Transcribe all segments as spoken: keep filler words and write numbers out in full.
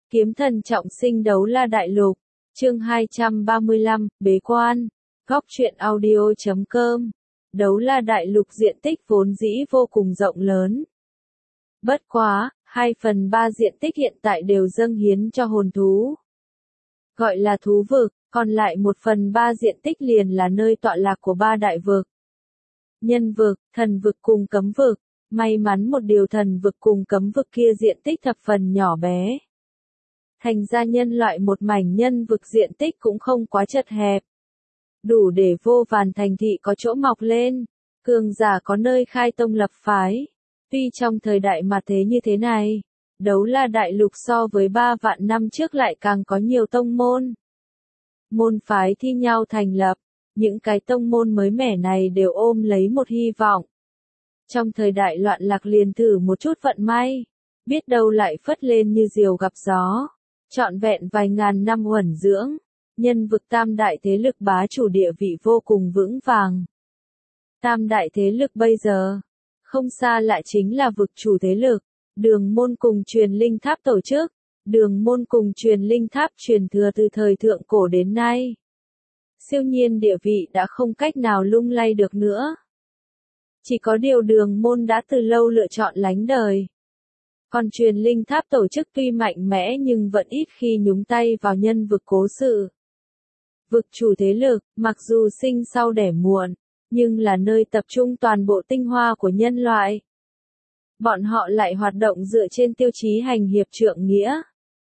Kiếm thần trọng sinh Đấu La Đại Lục, chương hai trăm ba mươi lăm, bế quan, góc truyện audio chấm com. Đấu La Đại Lục diện tích vốn dĩ vô cùng rộng lớn. Bất quá, hai phần ba diện tích hiện tại đều dâng hiến cho hồn thú. Gọi là thú vực, còn lại một phần ba diện tích liền là nơi tọa lạc của ba đại vực. Nhân vực, thần vực cùng cấm vực. May mắn một điều thần vực cùng cấm vực kia diện tích thập phần nhỏ bé. Thành ra nhân loại một mảnh nhân vực diện tích cũng không quá chật hẹp. Đủ để vô vàn thành thị có chỗ mọc lên, cường giả có nơi khai tông lập phái. Tuy trong thời đại mà thế như thế này, Đấu La Đại Lục so với ba vạn năm trước lại càng có nhiều tông môn. Môn phái thi nhau thành lập, những cái tông môn mới mẻ này đều ôm lấy một hy vọng. Trong thời đại loạn lạc liền thử một chút vận may, biết đâu lại phất lên như diều gặp gió. Trọn vẹn vài ngàn năm uẩn dưỡng, nhân vực tam đại thế lực bá chủ địa vị vô cùng vững vàng. Tam đại thế lực bây giờ, không xa lại chính là vực chủ thế lực, Đường Môn cùng Truyền Linh Tháp tổ chức. Đường Môn cùng Truyền Linh Tháp truyền thừa từ thời thượng cổ đến nay. Siêu nhiên địa vị đã không cách nào lung lay được nữa. Chỉ có điều Đường Môn đã từ lâu lựa chọn lánh đời. Còn Truyền Linh Tháp tổ chức tuy mạnh mẽ nhưng vẫn ít khi nhúng tay vào nhân vực cố sự. Vực chủ thế lực, mặc dù sinh sau đẻ muộn, nhưng là nơi tập trung toàn bộ tinh hoa của nhân loại. Bọn họ lại hoạt động dựa trên tiêu chí hành hiệp trượng nghĩa.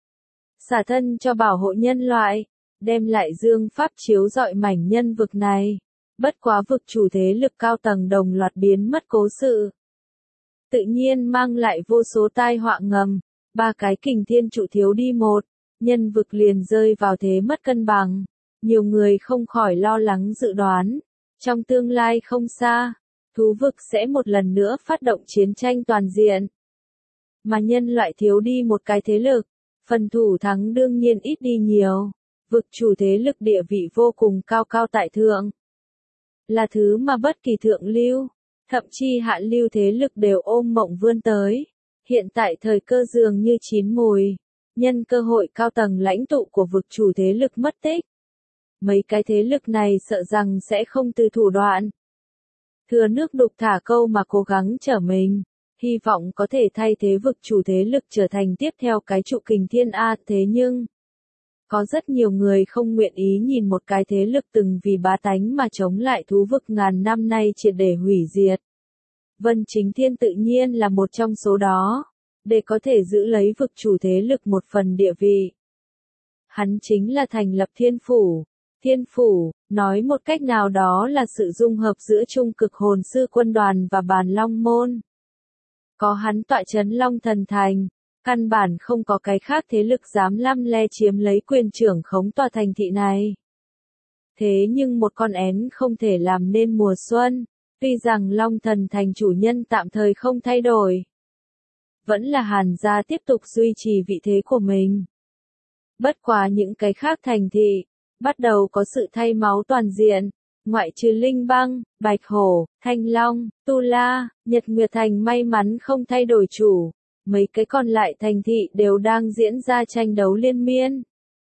Xả thân cho bảo hộ nhân loại, đem lại dương pháp chiếu rọi mảnh nhân vực này. Bất quá vực chủ thế lực cao tầng đồng loạt biến mất cố sự. Tự nhiên mang lại vô số tai họa ngầm, ba cái kình thiên trụ thiếu đi một, nhân vực liền rơi vào thế mất cân bằng. Nhiều người không khỏi lo lắng dự đoán, trong tương lai không xa, thú vực sẽ một lần nữa phát động chiến tranh toàn diện. Mà nhân loại thiếu đi một cái thế lực, phần thủ thắng đương nhiên ít đi nhiều, vực chủ thế lực địa vị vô cùng cao cao tại thượng. Là thứ mà bất kỳ thượng lưu, thậm chí hạ lưu thế lực đều ôm mộng vươn tới. Hiện tại thời cơ dường như chín mùi, nhân cơ hội cao tầng lãnh tụ của vực chủ thế lực mất tích. Mấy cái thế lực này sợ rằng sẽ không từ thủ đoạn. Thừa nước đục thả câu mà cố gắng trở mình, hy vọng có thể thay thế vực chủ thế lực trở thành tiếp theo cái trụ kình thiên A. Thế nhưng, có rất nhiều người không nguyện ý nhìn một cái thế lực từng vì bá tánh mà chống lại thú vực ngàn năm nay triệt để hủy diệt. Vân Chính Thiên tự nhiên là một trong số đó, để có thể giữ lấy vực chủ thế lực một phần địa vị. Hắn chính là thành lập Thiên Phủ. Thiên Phủ, nói một cách nào đó là sự dung hợp giữa trung cực hồn sư quân đoàn và bàn long môn. Có hắn tọa chấn Long Thần Thành, căn bản không có cái khác thế lực dám lăm le chiếm lấy quyền trưởng khống tòa thành thị này. Thế nhưng một con én không thể làm nên mùa xuân, tuy rằng Long Thần Thành chủ nhân tạm thời không thay đổi. Vẫn là Hàn gia tiếp tục duy trì vị thế của mình. Bất quá những cái khác thành thị, bắt đầu có sự thay máu toàn diện, ngoại trừ Linh Băng, Bạch Hổ, Thanh Long, Tu La, Nhật Nguyệt Thành may mắn không thay đổi chủ. Mấy cái còn lại thành thị đều đang diễn ra tranh đấu liên miên.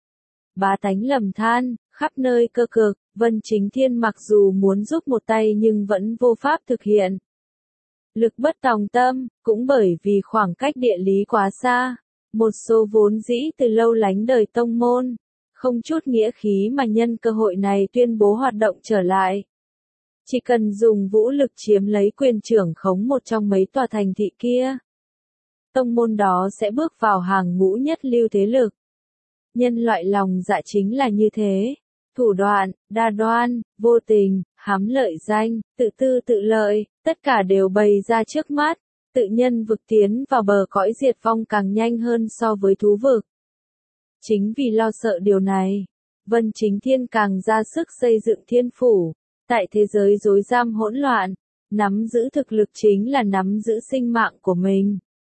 Bá tánh lầm than, khắp nơi cơ cực, Vân Chính Thiên mặc dù muốn giúp một tay nhưng vẫn vô pháp thực hiện. Lực bất tòng tâm, cũng bởi vì khoảng cách địa lý quá xa, một số vốn dĩ từ lâu lánh đời tông môn, không chút nghĩa khí mà nhân cơ hội này tuyên bố hoạt động trở lại. Chỉ cần dùng vũ lực chiếm lấy quyền trưởng khống một trong mấy tòa thành thị kia, tông môn đó sẽ bước vào hàng ngũ nhất lưu thế lực. Nhân loại lòng dạ chính là như thế, thủ đoạn, đa đoan, vô tình, hám lợi danh, tự tư tự lợi, tất cả đều bày ra trước mắt, tự nhân vực tiến vào bờ cõi diệt vong càng nhanh hơn so với thú vực. Chính vì lo sợ điều này, Vân Chính Thiên càng ra sức xây dựng Thiên Phủ, tại thế giới rối ram hỗn loạn, nắm giữ thực lực chính là nắm giữ sinh mạng của mình.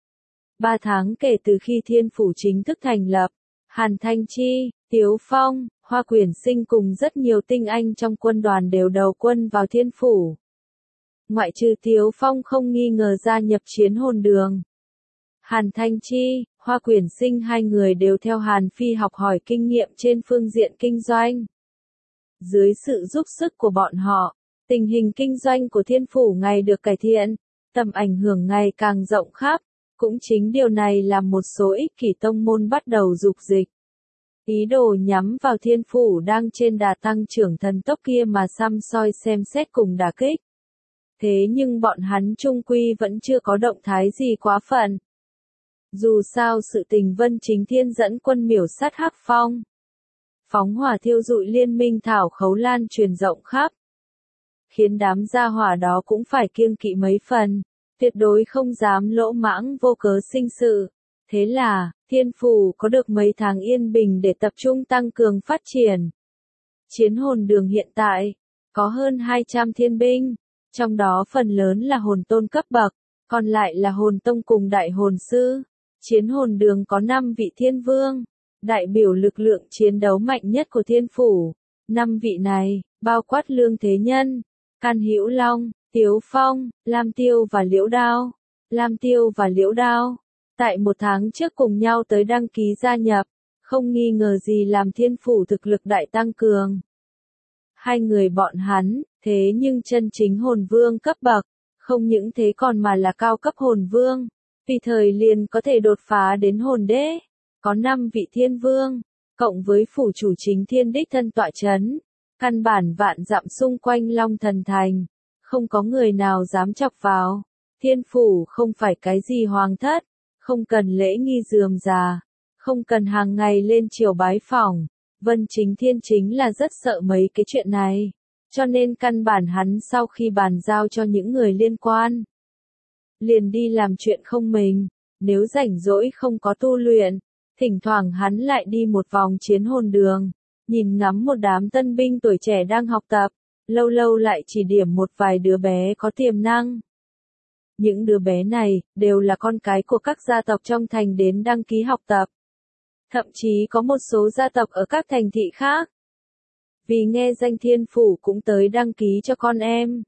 Ba tháng kể từ khi Thiên Phủ chính thức thành lập, Hàn Thanh Chi, Tiếu Phong, Hoa Quyển Sinh cùng rất nhiều tinh anh trong quân đoàn đều đầu quân vào Thiên Phủ. Ngoại trừ Tiếu Phong không nghi ngờ gia nhập chiến hồn đường. Hàn Thanh Chi, Hoa Quyển Sinh hai người đều theo Hàn Phi học hỏi kinh nghiệm trên phương diện kinh doanh. Dưới sự giúp sức của bọn họ, tình hình kinh doanh của Thiên Phủ ngày được cải thiện, tầm ảnh hưởng ngày càng rộng khắp. Cũng chính điều này làm một số ích kỷ tông môn bắt đầu dục dịch. Ý đồ nhắm vào Thiên Phủ đang trên đà tăng trưởng thần tốc kia mà săm soi xem xét cùng đả kích. Thế nhưng bọn hắn chung quy vẫn chưa có động thái gì quá phận. Dù sao sự tình Vân Chính Thiên dẫn quân miểu sát Hắc Phong, phóng hỏa thiêu dụi liên minh thảo khấu lan truyền rộng khắp, khiến đám gia hỏa đó cũng phải kiêng kỵ mấy phần, tuyệt đối không dám lỗ mãng vô cớ sinh sự. Thế là, Thiên Phủ có được mấy tháng yên bình để tập trung tăng cường phát triển. Chiến hồn đường hiện tại, có hơn hai trăm thiên binh, trong đó phần lớn là hồn tôn cấp bậc, còn lại là hồn tông cùng đại hồn sư. Chiến hồn đường có năm vị thiên vương, đại biểu lực lượng chiến đấu mạnh nhất của Thiên Phủ. Năm vị này, bao quát Lương Thế Nhân, Can Hữu Long, Tiếu Phong, Lam Tiêu và Liễu Đao. Lam Tiêu và Liễu Đao, tại một tháng trước cùng nhau tới đăng ký gia nhập, không nghi ngờ gì làm Thiên Phủ thực lực đại tăng cường. Hai người bọn hắn, thế nhưng chân chính hồn vương cấp bậc, không những thế còn mà là cao cấp hồn vương, vì thời liền có thể đột phá đến hồn đế. Có năm vị thiên vương, cộng với phủ chủ chính thiên đích thân tọa chấn, căn bản vạn dặm xung quanh Long Thần Thành, không có người nào dám chọc vào. Thiên Phủ không phải cái gì hoàng thất, không cần lễ nghi rườm rà, không cần hàng ngày lên triều bái phỏng. Vân Chính Thiên chính là rất sợ mấy cái chuyện này, cho nên căn bản hắn sau khi bàn giao cho những người liên quan, liền đi làm chuyện không mình. Nếu rảnh rỗi không có tu luyện, thỉnh thoảng hắn lại đi một vòng chiến hồn đường, nhìn ngắm một đám tân binh tuổi trẻ đang học tập, lâu lâu lại chỉ điểm một vài đứa bé có tiềm năng. Những đứa bé này, đều là con cái của các gia tộc trong thành đến đăng ký học tập. Thậm chí có một số gia tộc ở các thành thị khác, vì nghe danh Thiên Phủ cũng tới đăng ký cho con em.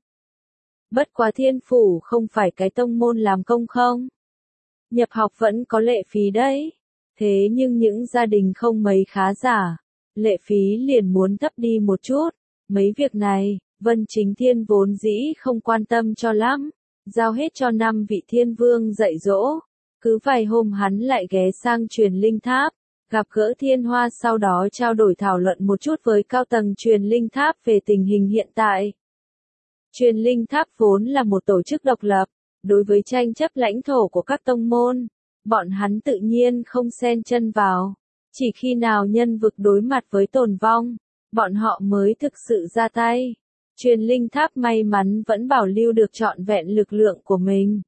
Bất quá Thiên Phủ không phải cái tông môn làm công không. Nhập học vẫn có lệ phí đấy. Thế nhưng những gia đình không mấy khá giả, lệ phí liền muốn thấp đi một chút. Mấy việc này, Vân Chính Thiên vốn dĩ không quan tâm cho lắm, giao hết cho năm vị thiên vương dạy dỗ. Cứ vài hôm hắn lại ghé sang Truyền Linh Tháp, gặp gỡ Thiên Hoa, sau đó trao đổi thảo luận một chút với cao tầng Truyền Linh Tháp về tình hình hiện tại. Truyền Linh Tháp vốn là một tổ chức độc lập, đối với tranh chấp lãnh thổ của các tông môn, bọn hắn tự nhiên không xen chân vào. Chỉ khi nào nhân vực đối mặt với tồn vong, bọn họ mới thực sự ra tay. Truyền Linh Tháp may mắn vẫn bảo lưu được trọn vẹn lực lượng của mình.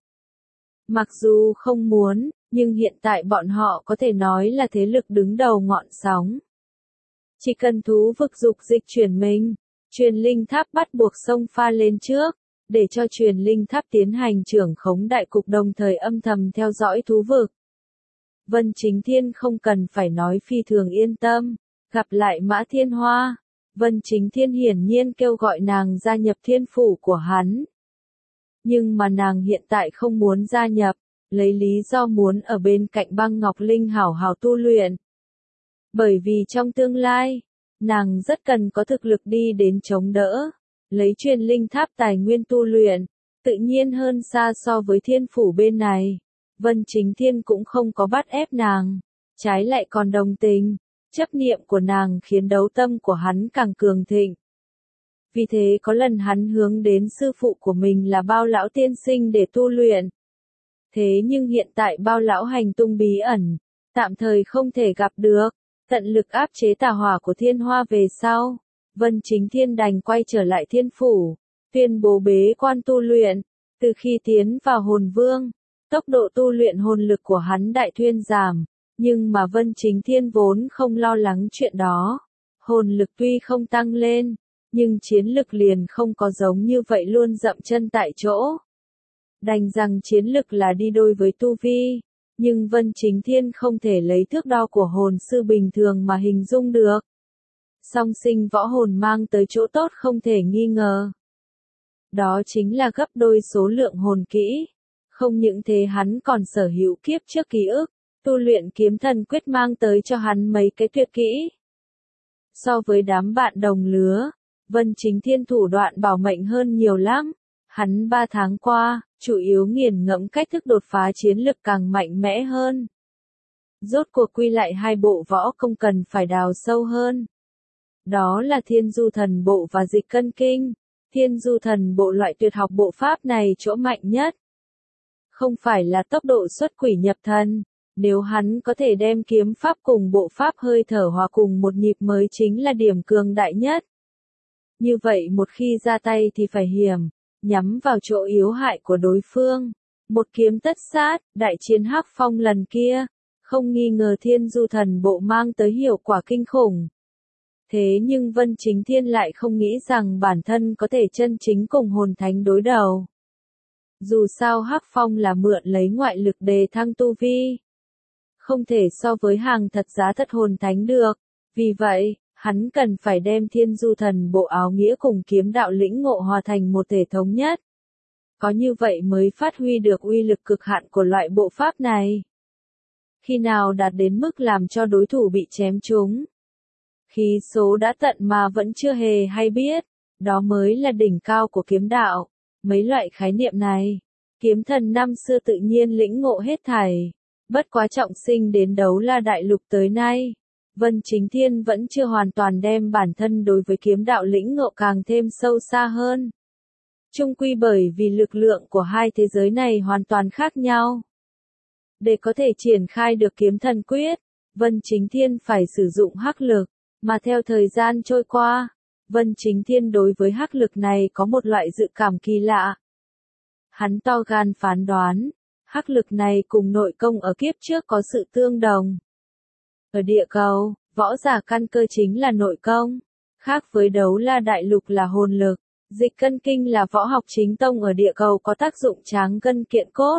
Mặc dù không muốn, nhưng hiện tại bọn họ có thể nói là thế lực đứng đầu ngọn sóng. Chỉ cần thú vực dục dịch chuyển mình, Truyền Linh Tháp bắt buộc xông pha lên trước, để cho Truyền Linh Tháp tiến hành trưởng khống đại cục, đồng thời âm thầm theo dõi thú vực. Vân Chính Thiên không cần phải nói phi thường yên tâm, gặp lại Mã Thiên Hoa, Vân Chính Thiên hiển nhiên kêu gọi nàng gia nhập Thiên Phủ của hắn. Nhưng mà nàng hiện tại không muốn gia nhập, lấy lý do muốn ở bên cạnh Băng Ngọc Linh hảo hảo tu luyện. Bởi vì trong tương lai, nàng rất cần có thực lực đi đến chống đỡ, lấy Truyền Linh Tháp tài nguyên tu luyện, tự nhiên hơn xa so với Thiên Phủ bên này. Vân Chính Thiên cũng không có bắt ép nàng, trái lại còn đồng tình, chấp niệm của nàng khiến đấu tâm của hắn càng cường thịnh. Vì thế có lần hắn hướng đến sư phụ của mình là Bao Lão Tiên Sinh để tu luyện. Thế nhưng hiện tại Bao Lão hành tung bí ẩn, tạm thời không thể gặp được, tận lực áp chế tà hỏa của Thiên Hoa về sau. Vân Chính Thiên đành quay trở lại Thiên Phủ, tuyên bố bế quan tu luyện. Từ khi tiến vào hồn vương, tốc độ tu luyện hồn lực của hắn đại thuyên giảm, nhưng mà Vân Chính Thiên vốn không lo lắng chuyện đó. Hồn lực tuy không tăng lên, nhưng chiến lực liền không có giống như vậy luôn dậm chân tại chỗ. Đành rằng chiến lực là đi đôi với tu vi, nhưng Vân Chính Thiên không thể lấy thước đo của hồn sư bình thường mà hình dung được. Song sinh võ hồn mang tới chỗ tốt không thể nghi ngờ. Đó chính là gấp đôi số lượng hồn kỹ. Không những thế hắn còn sở hữu kiếp trước ký ức, Tu luyện kiếm thần quyết mang tới cho hắn mấy cái tuyệt kỹ. So với đám bạn đồng lứa, Vân Chính Thiên thủ đoạn bảo mệnh hơn nhiều lắm. Hắn ba tháng qua, chủ yếu nghiền ngẫm cách thức đột phá chiến lực càng mạnh mẽ hơn. Rốt cuộc quy lại hai bộ võ công cần phải đào sâu hơn. Đó là Thiên Du Thần Bộ và Dịch Cân Kinh. Thiên Du Thần Bộ loại tuyệt học bộ pháp này chỗ mạnh nhất. Không phải là tốc độ xuất quỷ nhập thần. Nếu hắn có thể đem kiếm pháp cùng bộ pháp hơi thở hòa cùng một nhịp mới chính là điểm cường đại nhất. Như vậy một khi ra tay thì phải hiểm, nhắm vào chỗ yếu hại của đối phương. Một kiếm tất sát, đại chiến Hắc Phong lần kia, không nghi ngờ Thiên Du Thần Bộ mang tới hiệu quả kinh khủng. Thế nhưng Vân Chính Thiên lại không nghĩ rằng bản thân có thể chân chính cùng hồn thánh đối đầu. Dù sao Hắc Phong là mượn lấy ngoại lực đề thăng tu vi. Không thể so với hàng thật giá thật hồn thánh được. Vì vậy, hắn cần phải đem Thiên Du Thần Bộ áo nghĩa cùng kiếm đạo lĩnh ngộ hòa thành một thể thống nhất. Có như vậy mới phát huy được uy lực cực hạn của loại bộ pháp này. Khi nào đạt đến mức làm cho đối thủ bị chém trúng. Khí số đã tận mà vẫn chưa hề hay biết, đó mới là đỉnh cao của kiếm đạo. Mấy loại khái niệm này, kiếm thần năm xưa tự nhiên lĩnh ngộ hết thảy. Bất quá trọng sinh đến Đấu La Đại Lục tới nay, Vân Chính Thiên vẫn chưa hoàn toàn đem bản thân đối với kiếm đạo lĩnh ngộ càng thêm sâu xa hơn. Chung quy bởi vì lực lượng của hai thế giới này hoàn toàn khác nhau. Để có thể triển khai được kiếm thần quyết, Vân Chính Thiên phải sử dụng hắc lực, mà theo thời gian trôi qua, Vân Chính Thiên đối với hắc lực này có một loại dự cảm kỳ lạ. Hắn to gan phán đoán, hắc lực này cùng nội công ở kiếp trước có sự tương đồng. Ở địa cầu, võ giả căn cơ chính là nội công, khác với Đấu La Đại Lục là hồn lực. Dịch Cân Kinh là võ học chính tông ở địa cầu có tác dụng tráng gân kiện cốt.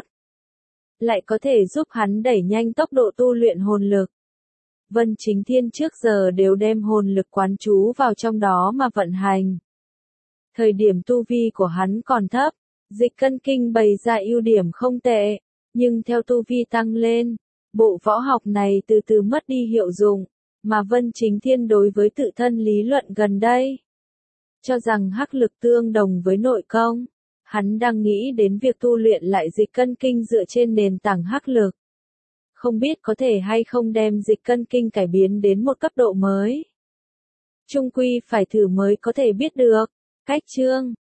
Lại có thể giúp hắn đẩy nhanh tốc độ tu luyện hồn lực. Vân Chính Thiên trước giờ đều đem hồn lực quán trú vào trong đó mà vận hành. Thời điểm tu vi của hắn còn thấp, Dịch Cân Kinh bày ra ưu điểm không tệ, nhưng theo tu vi tăng lên, bộ võ học này từ từ mất đi hiệu dụng, mà Vân Chính Thiên đối với tự thân lý luận gần đây, cho rằng hắc lực tương đồng với nội công, hắn đang nghĩ đến việc tu luyện lại Dịch Cân Kinh dựa trên nền tảng hắc lực. Không biết có thể hay không đem Dịch Cân Kinh cải biến đến một cấp độ mới. Chung quy phải thử mới có thể biết được. Cách chương